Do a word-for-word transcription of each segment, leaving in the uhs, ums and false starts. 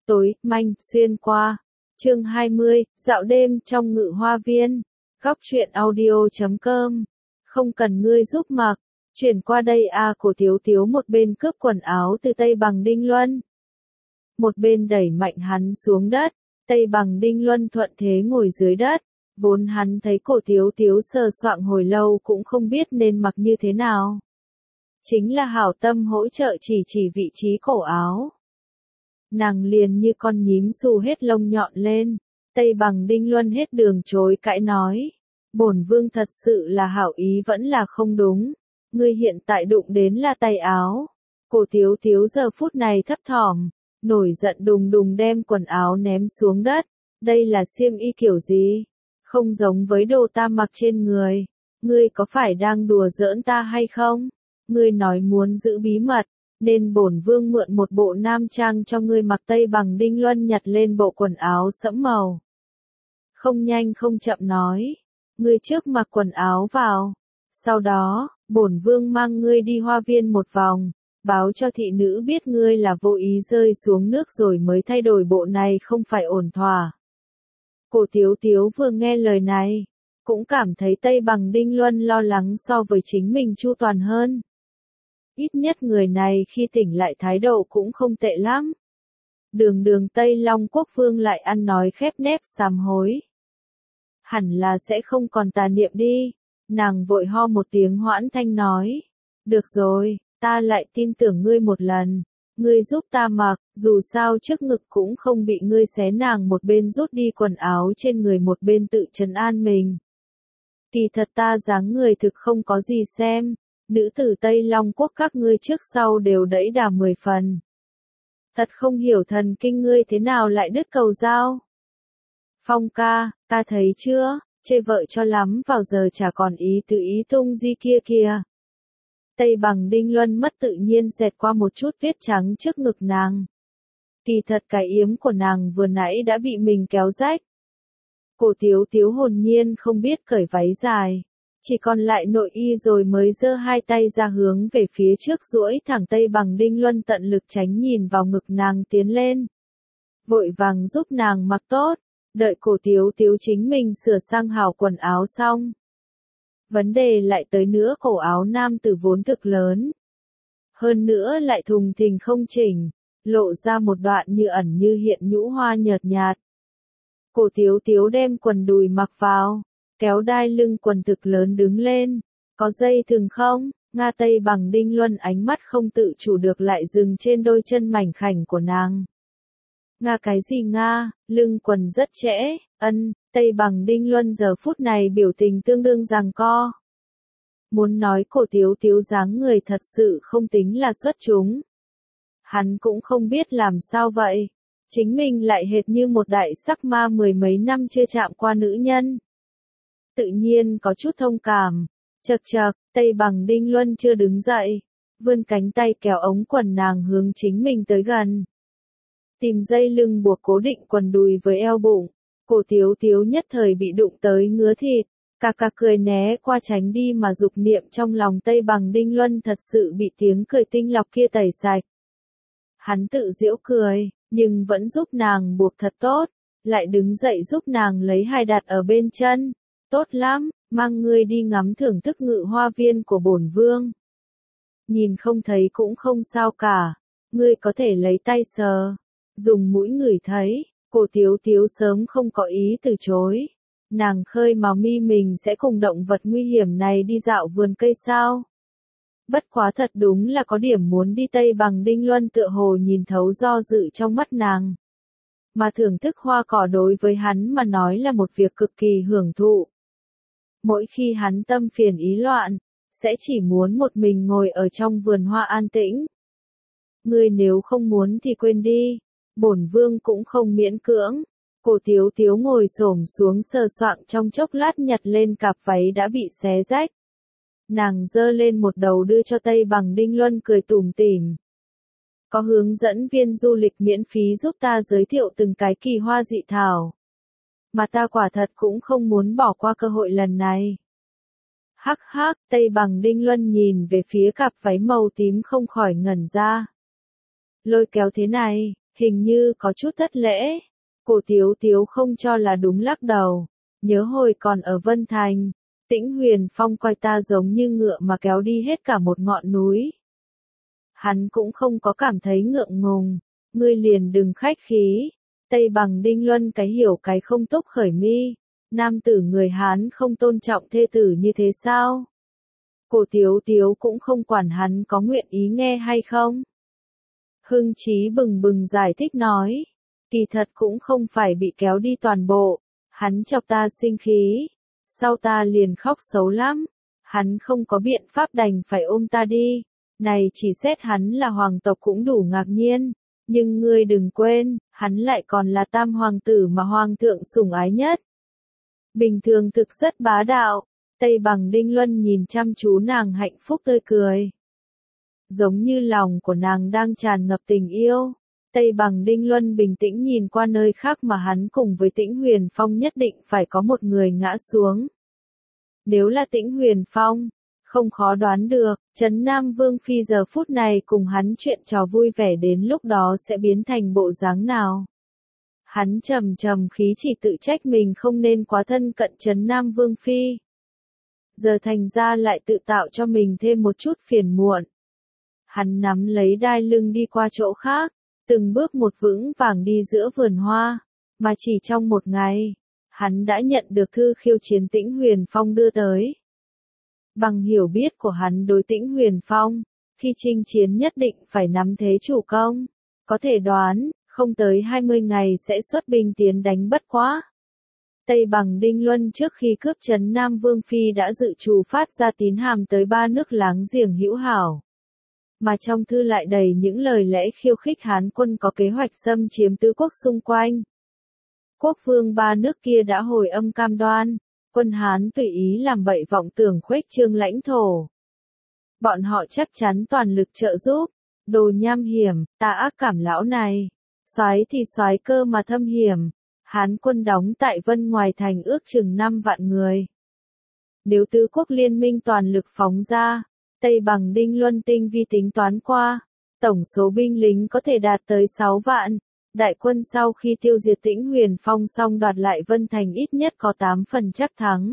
tối, manh, xuyên qua. Chương hai mươi, dạo đêm trong Ngự Hoa Viên. Góc truyện audio chấm com. Không cần ngươi giúp mặc. Chuyển qua đây a à, Cổ Tiếu Tiếu một bên cướp quần áo từ Tây Bằng Đinh Luân. Một bên đẩy mạnh hắn xuống đất. Tây Bằng Đinh Luân thuận thế ngồi dưới đất. Vốn hắn thấy Cổ Tiếu Tiếu sờ soạng hồi lâu cũng không biết nên mặc như thế nào. Chính là hảo tâm hỗ trợ chỉ chỉ vị trí cổ áo. Nàng liền như con nhím xù hết lông nhọn lên. Tây Bằng Đinh Luân hết đường chối cãi nói. Bổn vương thật sự là hảo ý vẫn là không đúng. Ngươi hiện tại đụng đến là tay áo. Cổ Tiếu Tiếu giờ phút này thấp thỏm. Nổi giận đùng đùng đem quần áo ném xuống đất. Đây là xiêm y kiểu gì? Không giống với đồ ta mặc trên người. Ngươi có phải đang đùa giỡn ta hay không? Ngươi nói muốn giữ bí mật. Nên bổn vương mượn một bộ nam trang cho ngươi mặc. Tây Bằng Đinh Luân nhặt lên bộ quần áo sẫm màu. Không nhanh không chậm nói. Ngươi trước mặc quần áo vào. Sau đó, bổn vương mang ngươi đi hoa viên một vòng. Báo cho thị nữ biết ngươi là vô ý rơi xuống nước rồi mới thay đổi bộ này không phải ổn thỏa. Cổ Tiếu Tiếu vừa nghe lời này. Cũng cảm thấy Tây Bằng Đinh Luân lo lắng so với chính mình chu toàn hơn. Ít nhất người này khi tỉnh lại thái độ cũng không tệ lắm. Đường đường Tây Long Quốc Vương lại ăn nói khép nép sám hối. Hẳn là sẽ không còn tà niệm đi. Nàng vội ho một tiếng hoãn thanh nói. Được rồi, ta lại tin tưởng ngươi một lần. Ngươi giúp ta mặc, dù sao trước ngực cũng không bị ngươi xé. Nàng một bên rút đi quần áo trên người một bên tự trấn an mình. Kỳ thật ta dáng người thực không có gì xem. Nữ tử Tây Long Quốc các ngươi trước sau đều đẫy đà mười phần. Thật không hiểu thần kinh ngươi thế nào lại đứt cầu dao. Phong ca, ta thấy chưa, chê vợ cho lắm vào giờ chả còn ý tự ý tung di kia kìa. Tây Bằng Đinh Luân mất tự nhiên xẹt qua một chút vết trắng trước ngực nàng. Kỳ thật cái yếm của nàng vừa nãy đã bị mình kéo rách. Cổ Tiếu Tiếu hồn nhiên không biết cởi váy dài. Chỉ còn lại nội y rồi mới giơ hai tay ra hướng về phía trước duỗi thẳng. Tây Bằng Đinh Luân tận lực tránh nhìn vào ngực nàng tiến lên. Vội vàng giúp nàng mặc tốt, đợi Cổ Tiếu Tiếu chính mình sửa sang hảo quần áo xong. Vấn đề lại tới nữa, cổ áo nam tử vốn thực lớn. Hơn nữa lại thùng thình không chỉnh, lộ ra một đoạn như ẩn như hiện nhũ hoa nhợt nhạt. Cổ Tiếu Tiếu đem quần đùi mặc vào. Kéo đai lưng quần thực lớn đứng lên. Có dây thừng không? Nga. Tây Bằng Đinh Luân ánh mắt không tự chủ được lại dừng trên đôi chân mảnh khảnh của nàng. Nga cái gì Nga? Lưng quần rất trễ. Ân. Tây Bằng Đinh Luân giờ phút này biểu tình tương đương giằng co. Muốn nói Cổ Tiếu Tiếu dáng người thật sự không tính là xuất chúng. Hắn cũng không biết làm sao vậy. Chính mình lại hệt như một đại sắc ma mười mấy năm chưa chạm qua nữ nhân. Tự nhiên có chút thông cảm. Chật chật, Tây Bằng Đinh Luân chưa đứng dậy. Vươn cánh tay kéo ống quần nàng hướng chính mình tới gần. Tìm dây lưng buộc cố định quần đùi với eo bụng. Cổ Tiếu Tiếu nhất thời bị đụng tới ngứa thịt. Cà cà cười né qua tránh đi mà dục niệm trong lòng Tây Bằng Đinh Luân thật sự bị tiếng cười tinh lọc kia tẩy sạch. Hắn tự giễu cười, nhưng vẫn giúp nàng buộc thật tốt. Lại đứng dậy giúp nàng lấy hai đặt ở bên chân. Tốt lắm, mang ngươi đi ngắm thưởng thức Ngự Hoa Viên của bổn vương. Nhìn không thấy cũng không sao cả, ngươi có thể lấy tay sờ, dùng mũi ngửi thấy. Cổ Tiếu Tiếu sớm không có ý từ chối. Nàng khơi mào mi mình sẽ cùng động vật nguy hiểm này đi dạo vườn cây sao. Bất quá thật đúng là có điểm muốn đi. Tây Bằng Đinh Luân tựa hồ nhìn thấu do dự trong mắt nàng. Mà thưởng thức hoa cỏ đối với hắn mà nói là một việc cực kỳ hưởng thụ. Mỗi khi hắn tâm phiền ý loạn, sẽ chỉ muốn một mình ngồi ở trong vườn hoa an tĩnh. Ngươi nếu không muốn thì quên đi, bổn vương cũng không miễn cưỡng. Cổ Tiếu Tiếu ngồi xổm xuống sờ soạng trong chốc lát nhặt lên cặp váy đã bị xé rách. Nàng giơ lên một đầu đưa cho Tây Bằng Đinh Luân cười tủm tỉm. Có hướng dẫn viên du lịch miễn phí giúp ta giới thiệu từng cái kỳ hoa dị thảo. Mà ta quả thật cũng không muốn bỏ qua cơ hội lần này. Hắc hắc, Tây Bằng Đinh Luân nhìn về phía cặp váy màu tím không khỏi ngẩn ra. Lôi kéo thế này, Hình như có chút thất lễ. Cổ Tiếu Tiếu không cho là đúng lắc đầu. Nhớ hồi còn ở Vân Thành, Tĩnh Huyền Phong coi ta giống như ngựa mà kéo đi hết cả một ngọn núi. Hắn cũng không có cảm thấy ngượng ngùng. Ngươi liền đừng khách khí. Tây Bằng Đinh Luân cái hiểu cái không túc khởi mi. Nam tử người Hán không tôn trọng thê tử như thế sao? Cổ Tiếu Tiếu cũng không quản hắn có nguyện ý nghe hay không. Hưng Chí bừng bừng giải thích nói. Kỳ thật cũng không phải bị kéo đi toàn bộ. Hắn chọc ta sinh khí. Sau ta liền khóc xấu lắm. Hắn không có biện pháp đành phải ôm ta đi. Này chỉ xét hắn là hoàng tộc cũng đủ ngạc nhiên. Nhưng ngươi đừng quên, hắn lại còn là tam hoàng tử mà hoàng thượng sủng ái nhất. Bình thường thực rất bá đạo. Tây Bằng Đinh Luân nhìn chăm chú nàng hạnh phúc tươi cười. Giống như lòng của nàng đang tràn ngập tình yêu. Tây Bằng Đinh Luân bình tĩnh nhìn qua nơi khác mà hắn cùng với Tĩnh Huyền Phong nhất định phải có một người ngã xuống. Nếu là Tĩnh Huyền Phong, không khó đoán được, Trấn Nam Vương Phi giờ phút này cùng hắn chuyện trò vui vẻ đến lúc đó sẽ biến thành bộ dáng nào. Hắn trầm trầm khí chỉ tự trách mình không nên quá thân cận Trấn Nam Vương Phi. Giờ thành ra lại tự tạo cho mình thêm một chút phiền muộn. Hắn nắm lấy đai lưng đi qua chỗ khác, từng bước một vững vàng đi giữa vườn hoa, mà chỉ trong một ngày, hắn đã nhận được thư khiêu chiến Tĩnh Huyền Phong đưa tới. Bằng hiểu biết của hắn đối Tĩnh Huyền Phong, khi chinh chiến nhất định phải nắm thế chủ công, có thể đoán, không tới hai mươi ngày sẽ xuất binh tiến đánh bất quá. Tây Bằng Đinh Luân trước khi cướp Trấn Nam Vương Phi đã dự trù phát ra tín hàm tới ba nước láng giềng hữu hảo. Mà trong thư lại đầy những lời lẽ khiêu khích Hán quân có kế hoạch xâm chiếm tứ quốc xung quanh. Quốc vương ba nước kia đã hồi âm cam đoan, quân Hán tùy ý làm bậy vọng tưởng khuếch trương lãnh thổ. Bọn họ chắc chắn toàn lực trợ giúp, đồ nham hiểm, ta ác cảm lão này, soái thì soái cơ mà thâm hiểm. Hán quân đóng tại Vân ngoài thành ước chừng năm vạn người. Nếu tứ quốc liên minh toàn lực phóng ra, Tây Bằng Đinh Luân tinh vi tính toán qua, tổng số binh lính có thể đạt tới sáu vạn. Đại quân sau khi tiêu diệt Tĩnh Huyền Phong xong đoạt lại Vân thành ít nhất có tám phần chắc thắng.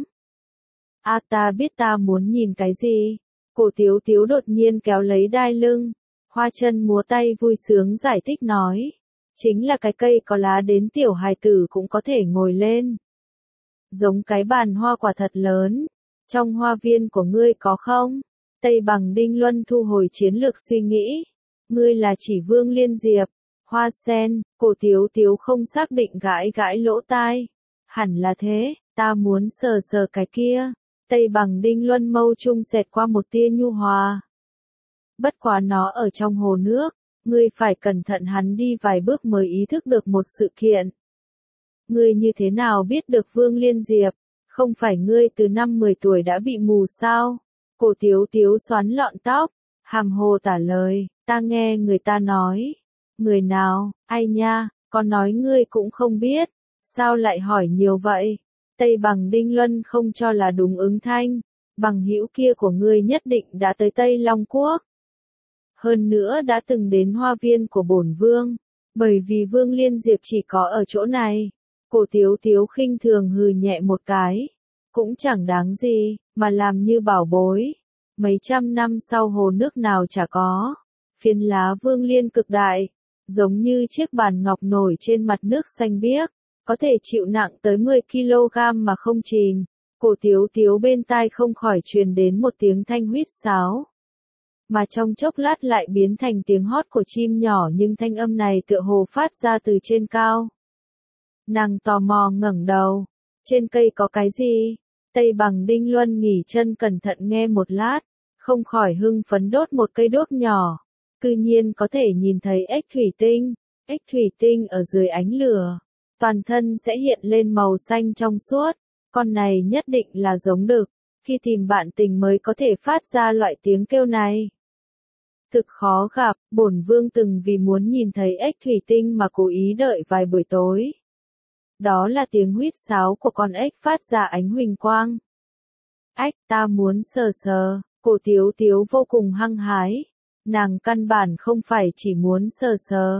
A ta biết ta muốn nhìn cái gì. Cổ Tiếu Tiếu đột nhiên kéo lấy đai lưng, hoa chân múa tay vui sướng giải thích nói. Chính là cái cây có lá đến tiểu hài tử cũng có thể ngồi lên. Giống cái bàn hoa quả thật lớn. Trong hoa viên của ngươi có không? Tây Bằng Đinh Luân thu hồi chiến lược suy nghĩ. Ngươi là chỉ Vương Liên Diệp. Hoa sen, Cổ Tiếu Tiếu không xác định gãi gãi lỗ tai. Hẳn là thế, ta muốn sờ sờ cái kia. Tây Bằng Đinh Luân mâu trung xẹt qua một tia nhu hòa. Bất quá nó ở trong hồ nước. Ngươi phải cẩn thận. Hắn đi vài bước mới ý thức được một sự kiện. Ngươi như thế nào biết được Vương Liên Diệp? Không phải ngươi từ năm mười tuổi đã bị mù sao? Cổ Tiếu Tiếu xoắn lọn tóc, hàm hồ tả lời, ta nghe người ta nói. Người nào, ai nha, con nói ngươi cũng không biết. Sao lại hỏi nhiều vậy? Tây Bằng Đinh Luân không cho là đúng ứng thanh. Bằng hữu kia của ngươi nhất định đã tới Tây Long Quốc. Hơn nữa đã từng đến hoa viên của bổn vương, bởi vì Vương Liên Diệp chỉ có ở chỗ này. Cổ Tiếu Tiếu khinh thường hừ nhẹ một cái, cũng chẳng đáng gì, mà làm như bảo bối. Mấy trăm năm sau hồ nước nào chả có, phiến lá Vương Liên cực đại, giống như chiếc bàn ngọc nổi trên mặt nước xanh biếc, có thể chịu nặng tới mười ki lô gam mà không chìm. Cổ Tiếu Tiếu bên tai không khỏi truyền đến một tiếng thanh huýt sáo. Mà trong chốc lát lại biến thành tiếng hót của chim nhỏ, nhưng thanh âm này tựa hồ phát ra từ trên cao. Nàng tò mò ngẩng đầu, trên cây có cái gì? Tây Bằng Đinh Luân nghỉ chân cẩn thận nghe một lát, không khỏi hưng phấn đốt một cây đuốc nhỏ. Cư nhiên có thể nhìn thấy ếch thủy tinh, ếch thủy tinh ở dưới ánh lửa, toàn thân sẽ hiện lên màu xanh trong suốt. Con này nhất định là giống đực, khi tìm bạn tình mới có thể phát ra loại tiếng kêu này. Thực khó gặp, bổn vương từng vì muốn nhìn thấy ếch thủy tinh mà cố ý đợi vài buổi tối. Đó là tiếng huýt sáo của con ếch phát ra ánh huỳnh quang. Ếch, ta muốn sờ sờ. Cổ Tiếu Tiếu vô cùng hăng hái. Nàng căn bản không phải chỉ muốn sờ sờ,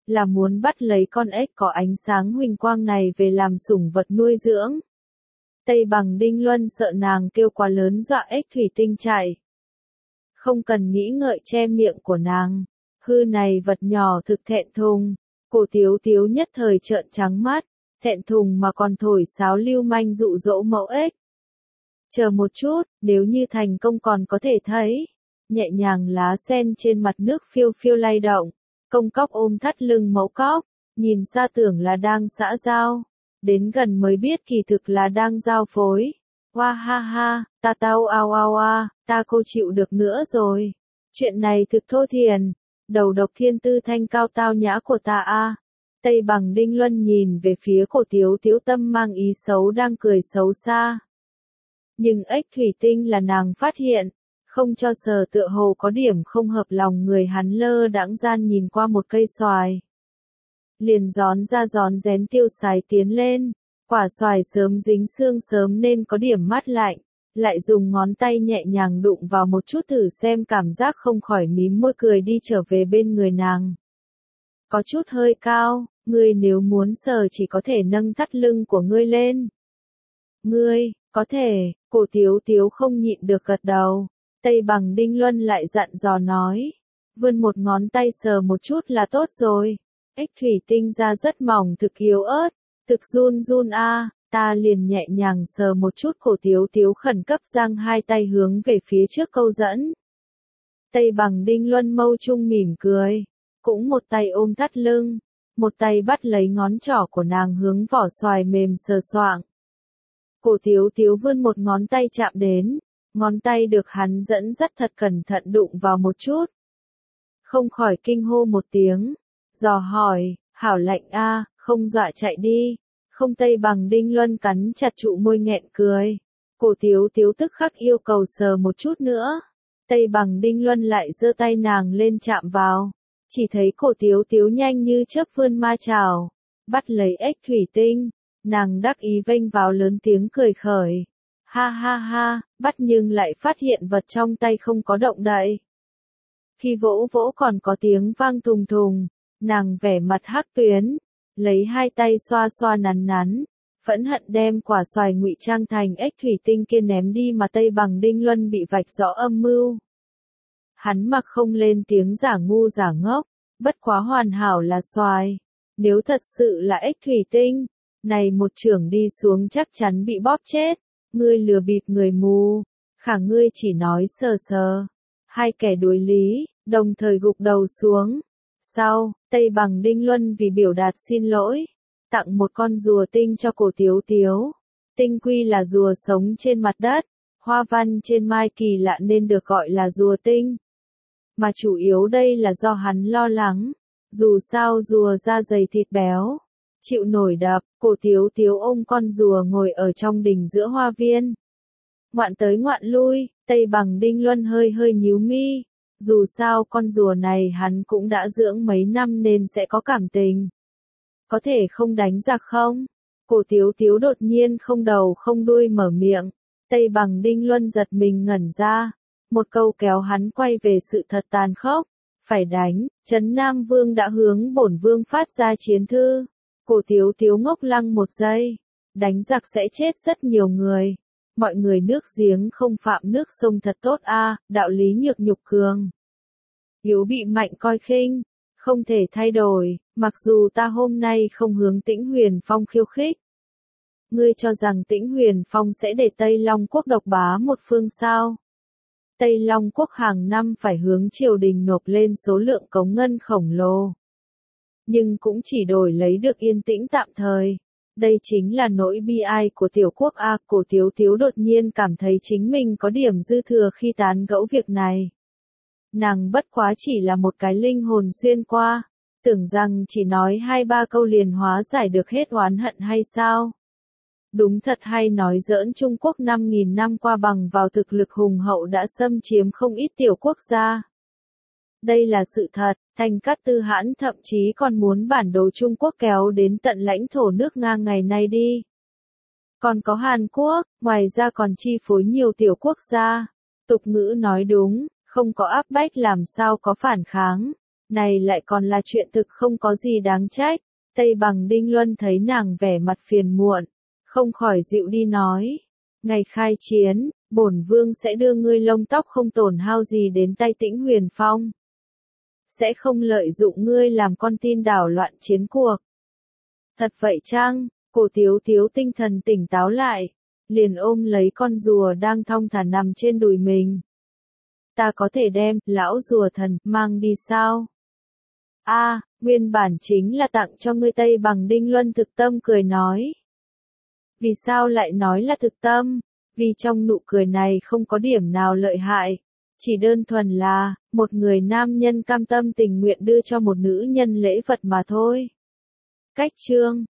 là muốn bắt lấy con ếch có ánh sáng huỳnh quang này về làm sủng vật nuôi dưỡng. Tây Bằng Đinh Luân sợ nàng kêu quá lớn dọa ếch thủy tinh chạy. Không cần nghĩ ngợi che miệng của nàng. Hư này vật nhỏ thực thẹn thùng. Cổ Tiếu Tiếu nhất thời trợn trắng mắt, thẹn thùng mà còn thổi sáo lưu manh dụ dỗ mẫu ếch. Chờ một chút, nếu như thành công còn có thể thấy. Nhẹ nhàng lá sen trên mặt nước phiêu phiêu lay động. Công cóc ôm thắt lưng mẫu cóc, nhìn xa tưởng là đang xã giao. Đến gần mới biết kỳ thực là đang giao phối. Hoa ha ha, ta tao ao ao a, ta cô chịu được nữa rồi. Chuyện này thực thô thiền, đầu độc thiên tư thanh cao tao nhã của ta a. Tây Bằng Đinh Luân nhìn về phía Cổ Tiếu Tiếu tâm mang ý xấu đang cười xấu xa. Nhưng ếch thủy tinh là nàng phát hiện, không cho sờ tựa hồ có điểm không hợp lòng người hắn lơ đãng gian nhìn qua một cây xoài. Liền gión ra gión rén tiêu sái tiến lên, quả xoài sớm dính xương sớm nên có điểm mát lạnh, lại dùng ngón tay nhẹ nhàng đụng vào một chút thử xem cảm giác không khỏi mím môi cười đi trở về bên người nàng. Có chút hơi cao, ngươi nếu muốn sờ chỉ có thể nâng thắt lưng của ngươi lên. Ngươi, có thể, Cổ Tiếu Tiếu không nhịn được gật đầu. Tây Bằng Đinh Luân lại dặn dò nói, vươn một ngón tay sờ một chút là tốt rồi. Ếch thủy tinh ra rất mỏng thực yếu ớt, thực run run a, ta liền nhẹ nhàng sờ một chút. Cổ Tiếu Tiếu khẩn cấp giang hai tay hướng về phía trước câu dẫn. Tây Bằng Đinh Luân mâu trung mỉm cười, cũng một tay ôm thắt lưng, một tay bắt lấy ngón trỏ của nàng hướng vỏ xoài mềm sờ soạng. Cổ Tiếu Tiếu vươn một ngón tay chạm đến, ngón tay được hắn dẫn dắt thật cẩn thận đụng vào một chút. Không khỏi kinh hô một tiếng, dò hỏi, hảo lạnh a, không dọa chạy đi. Không. Tây Bằng Đinh Luân cắn chặt trụ môi nghẹn cười. Cổ Tiếu Tiếu tức khắc yêu cầu sờ một chút nữa. Tây Bằng Đinh Luân lại giơ tay nàng lên chạm vào. Chỉ thấy Cổ Tiếu Tiếu nhanh như chớp vươn ma chảo, bắt lấy ếch thủy tinh, nàng đắc ý vênh vào lớn tiếng cười khởi. Ha ha ha, bắt nhưng lại phát hiện vật trong tay không có động đậy. Khi vỗ vỗ còn có tiếng vang thùng thùng, nàng vẻ mặt hắc tuyến, lấy hai tay xoa xoa nắn nắn, phẫn hận đem quả xoài ngụy trang thành ếch thủy tinh kia ném đi mà Tây Bằng Đinh Luân bị vạch rõ âm mưu. Hắn mặc không lên tiếng giả ngu giả ngốc, bất quá hoàn hảo là xoài. Nếu thật sự là ếch thủy tinh, này một chưởng đi xuống chắc chắn bị bóp chết. Ngươi lừa bịp người mù, khả ngươi chỉ nói sờ sờ. Hai kẻ đối lý, đồng thời gục đầu xuống. Sau, Tây Bằng Đinh Luân vì biểu đạt xin lỗi, tặng một con rùa tinh cho Cổ Tiếu Tiếu. Tinh quy là rùa sống trên mặt đất, hoa văn trên mai kỳ lạ nên được gọi là rùa tinh. Mà chủ yếu đây là do hắn lo lắng, dù sao rùa da dày thịt béo, chịu nổi đập. Cổ Tiếu Tiếu ôm con rùa ngồi ở trong đình giữa hoa viên. Ngoạn tới ngoạn lui, Tây Bằng Đinh Luân hơi hơi nhíu mi. Dù sao con rùa này hắn cũng đã dưỡng mấy năm nên sẽ có cảm tình. Có thể không đánh giặc không? Cổ Tiếu Tiếu đột nhiên không đầu không đuôi mở miệng. Tây Bằng Đinh Luân giật mình ngẩn ra. Một câu kéo hắn quay về sự thật tàn khốc. Phải đánh, Trấn Nam Vương đã hướng bổn vương phát ra chiến thư. Cổ Tiếu Tiếu ngốc lăng một giây. Đánh giặc sẽ chết rất nhiều người. Mọi người nước giếng không phạm nước sông thật tốt a, đạo lý nhược nhục cường. Yếu bị mạnh coi khinh, không thể thay đổi, mặc dù ta hôm nay không hướng Tĩnh Huyền Phong khiêu khích. Ngươi cho rằng Tĩnh Huyền Phong sẽ để Tây Long Quốc độc bá một phương sao? Tây Long Quốc hàng năm phải hướng triều đình nộp lên số lượng cống ngân khổng lồ. Nhưng cũng chỉ đổi lấy được yên tĩnh tạm thời. Đây chính là nỗi bi ai của tiểu quốc a. Cổ Tiếu Tiếu đột nhiên cảm thấy chính mình có điểm dư thừa khi tán gẫu việc này. Nàng bất quá chỉ là một cái linh hồn xuyên qua, tưởng rằng chỉ nói hai ba câu liền hóa giải được hết oán hận hay sao? Đúng thật hay nói giỡn, Trung Quốc năm nghìn năm qua bằng vào thực lực hùng hậu đã xâm chiếm không ít tiểu quốc gia. Đây là sự thật, Thành Cát Tư Hãn thậm chí còn muốn bản đồ Trung Quốc kéo đến tận lãnh thổ nước Nga ngày nay đi. Còn có Hàn Quốc, ngoài ra còn chi phối nhiều tiểu quốc gia. Tục ngữ nói đúng, không có áp bách làm sao có phản kháng. Này lại còn là chuyện thực không có gì đáng trách. Tây Bằng Đinh Luân thấy nàng vẻ mặt phiền muộn, không khỏi dịu đi nói. Ngày khai chiến, bổn vương sẽ đưa ngươi lông tóc không tổn hao gì đến tay Tĩnh Huyền Phong. Sẽ không lợi dụng ngươi làm con tin đảo loạn chiến cuộc. Thật vậy chăng? Cổ Tiếu Tiếu tinh thần tỉnh táo lại, liền ôm lấy con rùa đang thong thả nằm trên đùi mình. Ta có thể đem, lão rùa thần, mang đi sao? A, à, nguyên bản chính là tặng cho ngươi. Tây Bằng Đinh Luân thực tâm cười nói. Vì sao lại nói là thực tâm? Vì trong nụ cười này không có điểm nào lợi hại. Chỉ đơn thuần là, một người nam nhân cam tâm tình nguyện đưa cho một nữ nhân lễ vật mà thôi. Cách chương